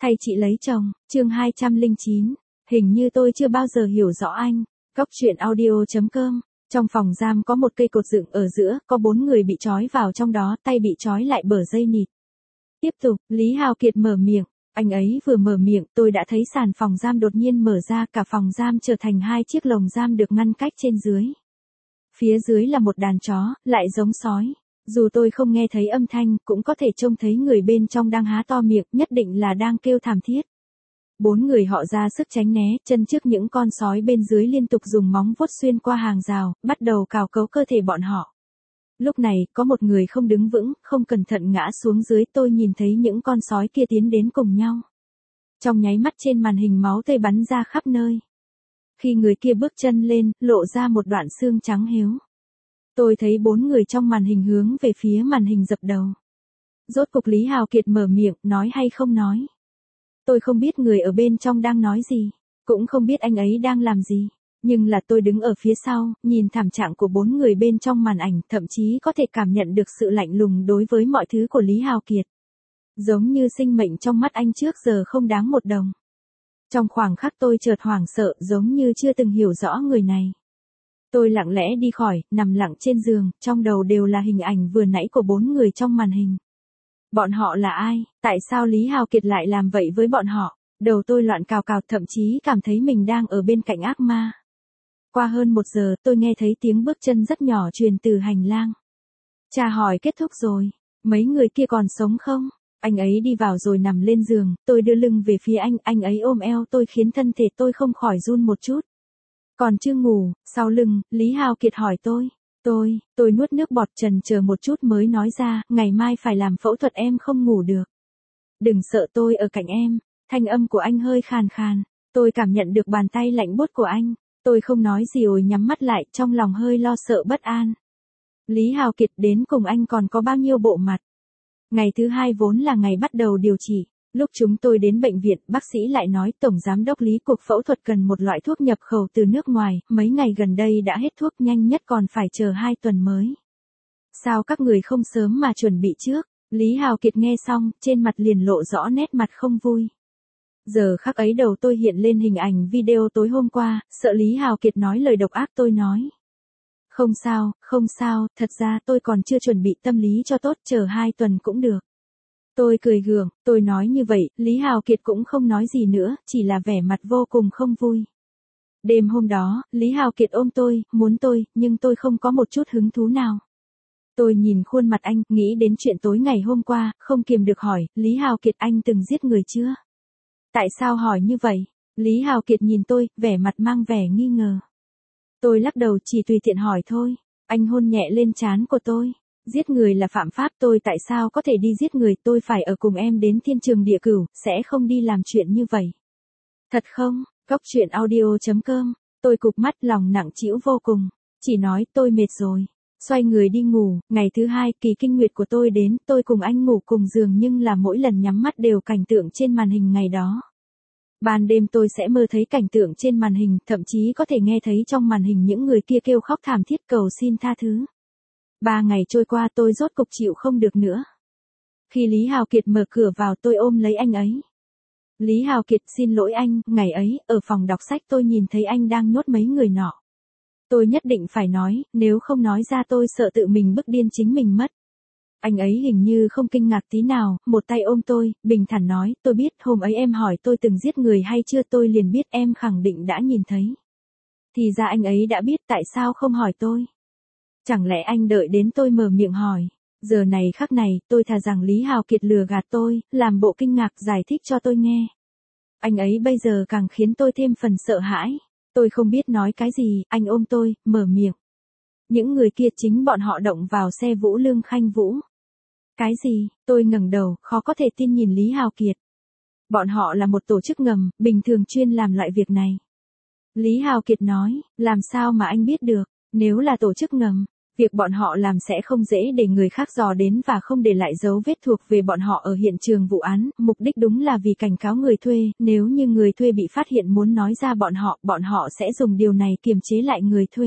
Thay chị lấy chồng, chương 209. Hình như tôi chưa bao giờ hiểu rõ anh. Góc truyện audio.com. Trong phòng giam có một cây cột dựng ở giữa, có 4 người bị trói vào trong đó, tay bị trói lại bờ dây nịt. Tiếp tục, Lý Hào Kiệt mở miệng. Anh ấy vừa mở miệng, tôi đã thấy sàn phòng giam đột nhiên mở ra, cả phòng giam trở thành 2 chiếc lồng giam được ngăn cách trên dưới. Phía dưới là một đàn chó, lại giống sói. Dù tôi không nghe thấy âm thanh, cũng có thể trông thấy người bên trong đang há to miệng, nhất định là đang kêu thảm thiết. 4 người họ ra sức tránh né, chân trước những con sói bên dưới liên tục dùng móng vuốt xuyên qua hàng rào, bắt đầu cào cấu cơ thể bọn họ. Lúc này, có một người không đứng vững, không cẩn thận ngã xuống dưới, tôi nhìn thấy những con sói kia tiến đến cùng nhau. Trong nháy mắt trên màn hình máu tươi bắn ra khắp nơi. Khi người kia bước chân lên, lộ ra một đoạn xương trắng héo. Tôi thấy 4 người trong màn hình hướng về phía màn hình dập đầu. Rốt cục Lý Hào Kiệt mở miệng, nói hay không nói. Tôi không biết người ở bên trong đang nói gì, cũng không biết anh ấy đang làm gì. Nhưng là tôi đứng ở phía sau, nhìn thảm trạng của 4 người bên trong màn ảnh, thậm chí có thể cảm nhận được sự lạnh lùng đối với mọi thứ của Lý Hào Kiệt. Giống như sinh mệnh trong mắt anh trước giờ không đáng một đồng. Trong khoảnh khắc tôi chợt hoảng sợ, giống như chưa từng hiểu rõ người này. Tôi lặng lẽ đi khỏi, nằm lặng trên giường, trong đầu đều là hình ảnh vừa nãy của 4 người trong màn hình. Bọn họ là ai? Tại sao Lý Hào Kiệt lại làm vậy với bọn họ? Đầu tôi loạn cào cào, thậm chí cảm thấy mình đang ở bên cạnh ác ma. Qua hơn 1 giờ, tôi nghe thấy tiếng bước chân rất nhỏ truyền từ hành lang. Chà hỏi kết thúc rồi. Mấy người kia còn sống không? Anh ấy đi vào rồi nằm lên giường, tôi đưa lưng về phía anh ấy ôm eo tôi khiến thân thể tôi không khỏi run một chút. Còn chưa ngủ, sau lưng, Lý Hào Kiệt hỏi tôi. Tôi nuốt nước bọt chần chờ một chút mới nói ra, ngày mai phải làm phẫu thuật, em không ngủ được. Đừng sợ, tôi ở cạnh em. Thanh âm của anh hơi khàn khàn. Tôi cảm nhận được bàn tay lạnh buốt của anh. Tôi không nói gì, nhắm mắt lại, trong lòng hơi lo sợ bất an. Lý Hào Kiệt, đến cùng anh còn có bao nhiêu bộ mặt? Ngày thứ 2 vốn là ngày bắt đầu điều trị. Lúc chúng tôi đến bệnh viện, bác sĩ lại nói Tổng Giám đốc Lý, cuộc phẫu thuật cần một loại thuốc nhập khẩu từ nước ngoài, mấy ngày gần đây đã hết thuốc, nhanh nhất còn phải chờ 2 tuần mới. Sao các người không sớm mà chuẩn bị trước? Lý Hào Kiệt nghe xong, trên mặt liền lộ rõ nét mặt không vui. Giờ khắc ấy đầu tôi hiện lên hình ảnh video tối hôm qua, sợ Lý Hào Kiệt nói lời độc ác. Tôi nói. Không sao, thật ra tôi còn chưa chuẩn bị tâm lý cho tốt, chờ 2 tuần cũng được. Tôi cười gượng, tôi nói như vậy, Lý Hào Kiệt cũng không nói gì nữa, chỉ là vẻ mặt vô cùng không vui. Đêm hôm đó, Lý Hào Kiệt ôm tôi, muốn tôi, nhưng tôi không có một chút hứng thú nào. Tôi nhìn khuôn mặt anh, nghĩ đến chuyện tối ngày hôm qua, không kiềm được hỏi, Lý Hào Kiệt, anh từng giết người chưa? Tại sao hỏi như vậy? Lý Hào Kiệt nhìn tôi, vẻ mặt mang vẻ nghi ngờ. Tôi lắc đầu, chỉ tùy tiện hỏi thôi. Anh hôn nhẹ lên trán của tôi. Giết người là phạm pháp, tôi tại sao có thể đi giết người, tôi phải ở cùng em đến thiên trường địa cửu, sẽ không đi làm chuyện như vậy. Thật không? Góc truyện audio.com. Tôi cụp mắt, lòng nặng trĩu vô cùng. Chỉ nói tôi mệt rồi. Xoay người đi ngủ, ngày thứ 2, kỳ kinh nguyệt của tôi đến, tôi cùng anh ngủ cùng giường nhưng là mỗi lần nhắm mắt đều cảnh tượng trên màn hình ngày đó. Ban đêm tôi sẽ mơ thấy cảnh tượng trên màn hình, thậm chí có thể nghe thấy trong màn hình những người kia kêu khóc thảm thiết cầu xin tha thứ. 3 ngày trôi qua, tôi rốt cục chịu không được nữa. Khi Lý Hào Kiệt mở cửa vào, tôi ôm lấy anh ấy. Lý Hào Kiệt, xin lỗi anh, ngày ấy, ở phòng đọc sách tôi nhìn thấy anh đang nhốt mấy người nọ. Tôi nhất định phải nói, nếu không nói ra tôi sợ tự mình bức điên chính mình mất. Anh ấy hình như không kinh ngạc tí nào, một tay ôm tôi, bình thản nói, tôi biết, hôm ấy em hỏi tôi từng giết người hay chưa, tôi liền biết em khẳng định đã nhìn thấy. Thì ra anh ấy đã biết, tại sao không hỏi tôi? Chẳng lẽ anh đợi đến tôi mở miệng hỏi? Giờ này khắc này, tôi thà rằng Lý Hào Kiệt lừa gạt tôi, làm bộ kinh ngạc giải thích cho tôi nghe. Anh ấy bây giờ càng khiến tôi thêm phần sợ hãi. Tôi không biết nói cái gì, anh ôm tôi, mở miệng. Những người kia chính bọn họ động vào xe Vũ Lương Khanh Vũ. Cái gì? Tôi ngẩng đầu, khó có thể tin nhìn Lý Hào Kiệt. Bọn họ là một tổ chức ngầm, bình thường chuyên làm loại việc này. Lý Hào Kiệt nói, làm sao mà anh biết được, nếu là tổ chức ngầm, việc bọn họ làm sẽ không dễ để người khác dò đến và không để lại dấu vết thuộc về bọn họ ở hiện trường vụ án, mục đích đúng là vì cảnh cáo người thuê, nếu như người thuê bị phát hiện muốn nói ra bọn họ sẽ dùng điều này kiềm chế lại người thuê.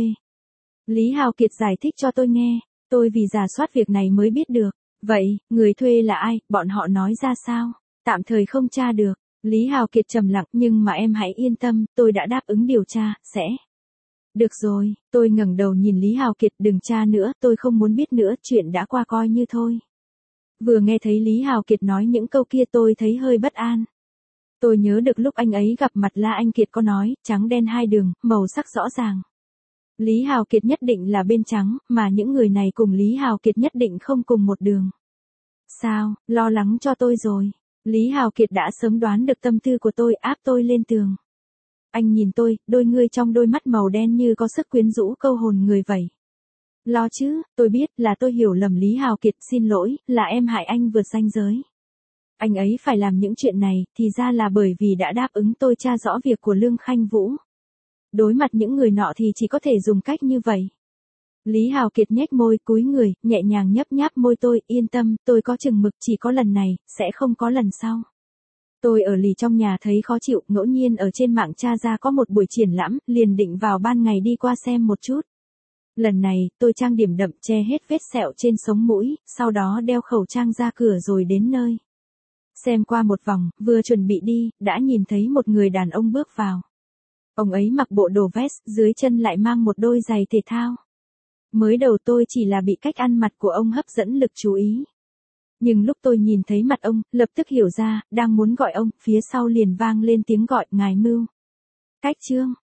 Lý Hào Kiệt giải thích cho tôi nghe, tôi vì rà soát việc này mới biết được. Vậy, người thuê là ai, bọn họ nói ra sao? Tạm thời không tra được, Lý Hào Kiệt trầm lặng, nhưng mà em hãy yên tâm, tôi đã đáp ứng điều tra, sẽ. Được rồi, tôi ngẩng đầu nhìn Lý Hào Kiệt, đừng tra nữa, tôi không muốn biết nữa, chuyện đã qua coi như thôi. Vừa nghe thấy Lý Hào Kiệt nói những câu kia tôi thấy hơi bất an. Tôi nhớ được lúc anh ấy gặp mặt La Anh Kiệt có nói, trắng đen hai đường, màu sắc rõ ràng. Lý Hào Kiệt nhất định là bên trắng, mà những người này cùng Lý Hào Kiệt nhất định không cùng một đường. Sao, lo lắng cho tôi rồi. Lý Hào Kiệt đã sớm đoán được tâm tư của tôi, áp tôi lên tường. Anh nhìn tôi, đôi ngươi trong đôi mắt màu đen như có sức quyến rũ câu hồn người vậy. Lo chứ, tôi biết là tôi hiểu lầm Lý Hào Kiệt, xin lỗi, là em hại anh vượt ranh giới. Anh ấy phải làm những chuyện này, thì ra là bởi vì đã đáp ứng tôi tra rõ việc của Lương Khanh Vũ. Đối mặt những người nọ thì chỉ có thể dùng cách như vậy. Lý Hào Kiệt nhếch môi, cúi người, nhẹ nhàng nhấp nháp môi tôi, yên tâm, tôi có chừng mực, chỉ có lần này, sẽ không có lần sau. Tôi ở lì trong nhà thấy khó chịu, ngẫu nhiên ở trên mạng tra ra có một buổi triển lãm, liền định vào ban ngày đi qua xem một chút. Lần này, tôi trang điểm đậm che hết vết sẹo trên sống mũi, sau đó đeo khẩu trang ra cửa rồi đến nơi. Xem qua một vòng, vừa chuẩn bị đi, đã nhìn thấy một người đàn ông bước vào. Ông ấy mặc bộ đồ vest, dưới chân lại mang một đôi giày thể thao. Mới đầu tôi chỉ là bị cách ăn mặc của ông hấp dẫn lực chú ý. Nhưng lúc tôi nhìn thấy mặt ông, lập tức hiểu ra, đang muốn gọi ông, phía sau liền vang lên tiếng gọi, ngài Mưu. Cách Trương.